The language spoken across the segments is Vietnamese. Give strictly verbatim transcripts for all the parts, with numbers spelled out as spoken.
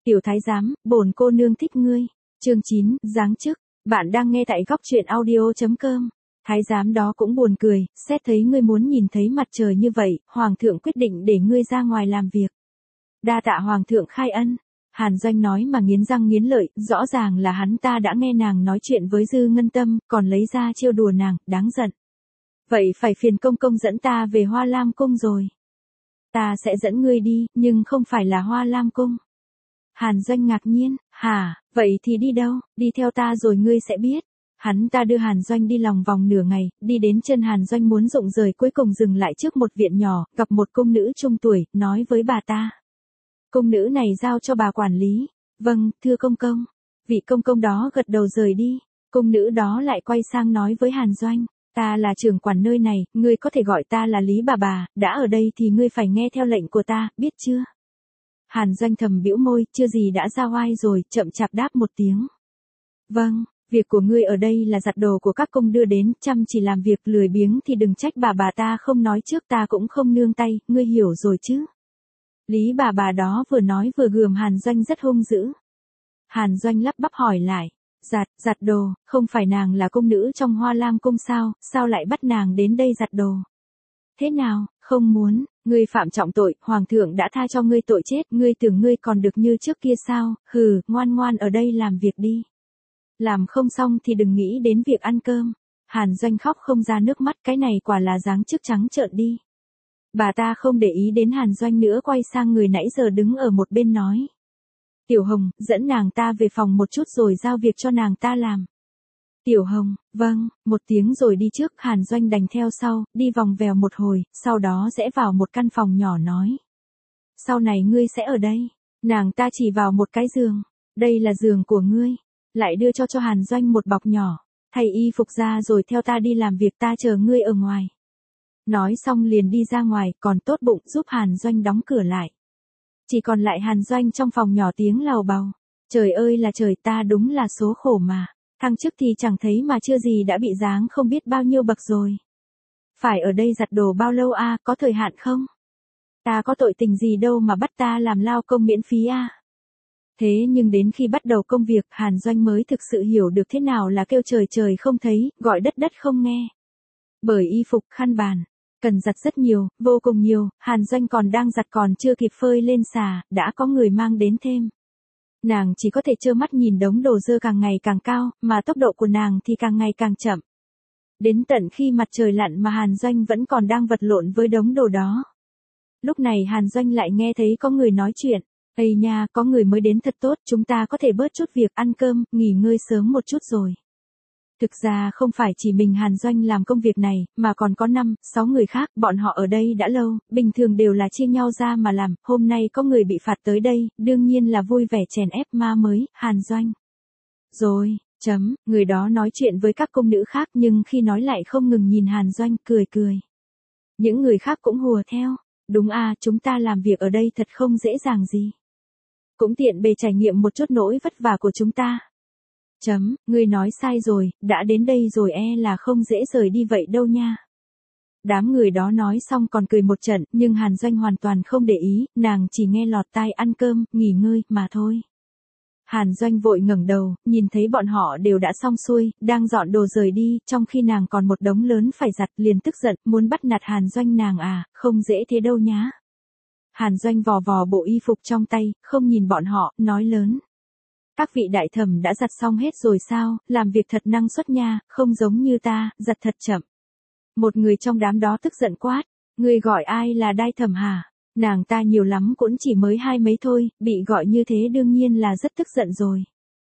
Tiểu thái giám, bổn cô nương thích ngươi. Chương chín, giáng chức. Bạn đang nghe tại góc truyện audio chấm com. Thái giám đó cũng buồn cười, xét thấy ngươi muốn nhìn thấy mặt trời như vậy, hoàng thượng quyết định để ngươi ra ngoài làm việc. Đa tạ hoàng thượng khai ân. Hàn Doanh nói mà nghiến răng nghiến lợi, rõ ràng là hắn ta đã nghe nàng nói chuyện với Dư Ngân Tâm, còn lấy ra trêu đùa nàng, đáng giận. Vậy phải phiền công công dẫn ta về Hoa Lam Cung rồi. Ta sẽ dẫn ngươi đi, nhưng không phải là Hoa Lam Cung. Hàn Doanh ngạc nhiên, hả, vậy thì đi đâu, đi theo ta rồi ngươi sẽ biết. Hắn ta đưa Hàn Doanh đi lòng vòng nửa ngày, đi đến chân Hàn Doanh muốn rụng rời cuối cùng dừng lại trước một viện nhỏ, gặp một cung nữ trung tuổi, nói với bà ta. Cung nữ này giao cho bà quản lý. Vâng, thưa công công. Vị công công đó gật đầu rời đi. Cung nữ đó lại quay sang nói với Hàn Doanh. Ta là trưởng quản nơi này, ngươi có thể gọi ta là Lý bà bà, đã ở đây thì ngươi phải nghe theo lệnh của ta, biết chưa? Hàn Doanh thầm bĩu môi, chưa gì đã ra oai rồi, chậm chạp đáp một tiếng. Vâng, việc của ngươi ở đây là giặt đồ của các công đưa đến, chăm chỉ làm việc lười biếng thì đừng trách bà bà ta không nói trước ta cũng không nương tay, ngươi hiểu rồi chứ? Lý bà bà đó vừa nói vừa gườm Hàn Doanh rất hung dữ. Hàn Doanh lắp bắp hỏi lại. Giặt, giặt đồ, không phải nàng là công nữ trong Hoa Lam Cung sao, sao lại bắt nàng đến đây giặt đồ? Thế nào, không muốn, ngươi phạm trọng tội, hoàng thượng đã tha cho ngươi tội chết, ngươi tưởng ngươi còn được như trước kia sao, hừ, ngoan ngoan ở đây làm việc đi. Làm không xong thì đừng nghĩ đến việc ăn cơm. Hàn Doanh khóc không ra nước mắt, cái này quả là giáng chức trắng trợn đi. Bà ta không để ý đến Hàn Doanh nữa, quay sang người nãy giờ đứng ở một bên nói. Tiểu Hồng, dẫn nàng ta về phòng một chút rồi giao việc cho nàng ta làm. Tiểu Hồng, vâng, một tiếng rồi đi trước, Hàn Doanh đành theo sau, đi vòng vèo một hồi, sau đó rẽ vào một căn phòng nhỏ nói. Sau này ngươi sẽ ở đây. Nàng ta chỉ vào một cái giường. Đây là giường của ngươi. Lại đưa cho cho Hàn Doanh một bọc nhỏ. Thay y phục ra rồi theo ta đi làm việc, ta chờ ngươi ở ngoài. Nói xong liền đi ra ngoài, còn tốt bụng giúp Hàn Doanh đóng cửa lại. Chỉ còn lại Hàn Doanh trong phòng nhỏ tiếng lầu bầu. Trời ơi là trời, ta đúng là số khổ mà. Thăng chức thì chẳng thấy mà chưa gì đã bị giáng không biết bao nhiêu bậc rồi. Phải ở đây giặt đồ bao lâu a, à, có thời hạn không? Ta có tội tình gì đâu mà bắt ta làm lao công miễn phí a. À? Thế nhưng đến khi bắt đầu công việc, Hàn Doanh mới thực sự hiểu được thế nào là kêu trời trời không thấy, gọi đất đất không nghe. Bởi y phục, khăn bàn cần giặt rất nhiều, vô cùng nhiều, Hàn Doanh còn đang giặt còn chưa kịp phơi lên xà, đã có người mang đến thêm. Nàng chỉ có thể trơ mắt nhìn đống đồ dơ càng ngày càng cao, mà tốc độ của nàng thì càng ngày càng chậm. Đến tận khi mặt trời lặn mà Hàn Doanh vẫn còn đang vật lộn với đống đồ đó. Lúc này Hàn Doanh lại nghe thấy có người nói chuyện. Ây nha, có người mới đến thật tốt, chúng ta có thể bớt chút việc ăn cơm, nghỉ ngơi sớm một chút rồi. Thực ra không phải chỉ mình Hàn Doanh làm công việc này, mà còn có năm, sáu người khác, bọn họ ở đây đã lâu, bình thường đều là chia nhau ra mà làm, hôm nay có người bị phạt tới đây, đương nhiên là vui vẻ chèn ép ma mới, Hàn Doanh. Rồi, chấm, người đó nói chuyện với các công nữ khác nhưng khi nói lại không ngừng nhìn Hàn Doanh, cười cười. Những người khác cũng hùa theo, đúng à, chúng ta làm việc ở đây thật không dễ dàng gì. Cũng tiện bề trải nghiệm một chút nỗi vất vả của chúng ta. Chấm, ngươi nói sai rồi, đã đến đây rồi e là không dễ rời đi vậy đâu nha. Đám người đó nói xong còn cười một trận, nhưng Hàn Doanh hoàn toàn không để ý, nàng chỉ nghe lọt tai ăn cơm, nghỉ ngơi, mà thôi. Hàn Doanh vội ngẩng đầu, nhìn thấy bọn họ đều đã xong xuôi, đang dọn đồ rời đi, trong khi nàng còn một đống lớn phải giặt, liền tức giận, muốn bắt nạt Hàn Doanh nàng à, không dễ thế đâu nhá. Hàn Doanh vò vò bộ y phục trong tay, không nhìn bọn họ, nói lớn. Các vị đại thẩm đã giặt xong hết rồi sao, làm việc thật năng suất nha, không giống như ta, giặt thật chậm. Một người trong đám đó tức giận quát, người gọi ai là đại thẩm hả? Nàng ta nhiều lắm cũng chỉ mới hai mấy thôi, bị gọi như thế đương nhiên là rất tức giận rồi.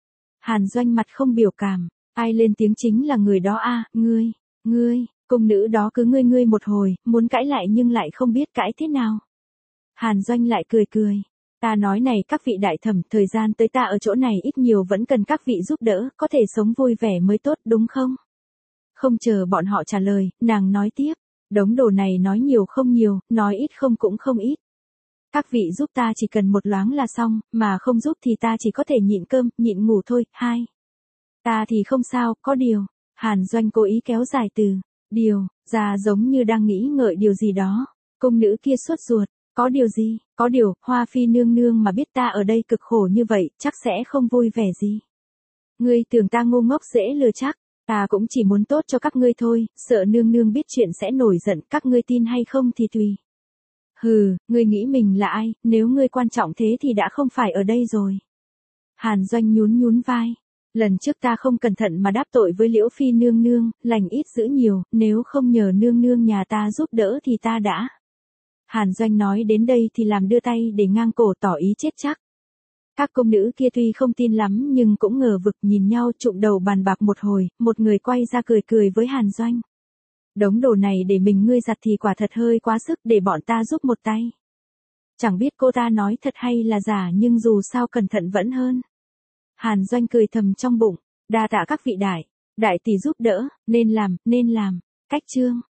Hàn Doanh mặt không biểu cảm, ai lên tiếng chính là người đó a, à, ngươi, ngươi, cung nữ đó cứ ngươi ngươi một hồi, muốn cãi lại nhưng lại không biết cãi thế nào. Hàn Doanh lại cười cười. Ta nói này các vị đại thẩm, thời gian tới ta ở chỗ này ít nhiều vẫn cần các vị giúp đỡ, có thể sống vui vẻ mới tốt đúng không? Không chờ bọn họ trả lời, nàng nói tiếp, đống đồ này nói nhiều không nhiều, nói ít không cũng không ít. Các vị giúp ta chỉ cần một loáng là xong, mà không giúp thì ta chỉ có thể nhịn cơm, nhịn ngủ thôi, hai. Ta thì không sao, có điều. Hàn Doanh cố ý kéo dài từ, điều, ra giống như đang nghĩ ngợi điều gì đó. Cung nữ kia sốt ruột. Có điều gì, có điều, Hoa Phi nương nương mà biết ta ở đây cực khổ như vậy, chắc sẽ không vui vẻ gì. Ngươi tưởng ta ngu ngốc dễ lừa chắc, ta cũng chỉ muốn tốt cho các ngươi thôi, sợ nương nương biết chuyện sẽ nổi giận, các ngươi tin hay không thì tùy. Hừ, ngươi nghĩ mình là ai, nếu ngươi quan trọng thế thì đã không phải ở đây rồi. Hàn Doanh nhún nhún vai. Lần trước ta không cẩn thận mà đáp tội với Liễu Phi nương nương, lành ít dữ nhiều, nếu không nhờ nương nương nhà ta giúp đỡ thì ta đã. Hàn Doanh nói đến đây thì làm đưa tay để ngang cổ tỏ ý chết chắc. Các công nữ kia tuy không tin lắm nhưng cũng ngờ vực nhìn nhau trụng đầu bàn bạc một hồi, một người quay ra cười cười với Hàn Doanh. Đống đồ này để mình ngươi giặt thì quả thật hơi quá sức, để bọn ta giúp một tay. Chẳng biết cô ta nói thật hay là giả nhưng dù sao cẩn thận vẫn hơn. Hàn Doanh cười thầm trong bụng, đa tạ các vị đại, đại tỷ giúp đỡ, nên làm, nên làm. Cách chương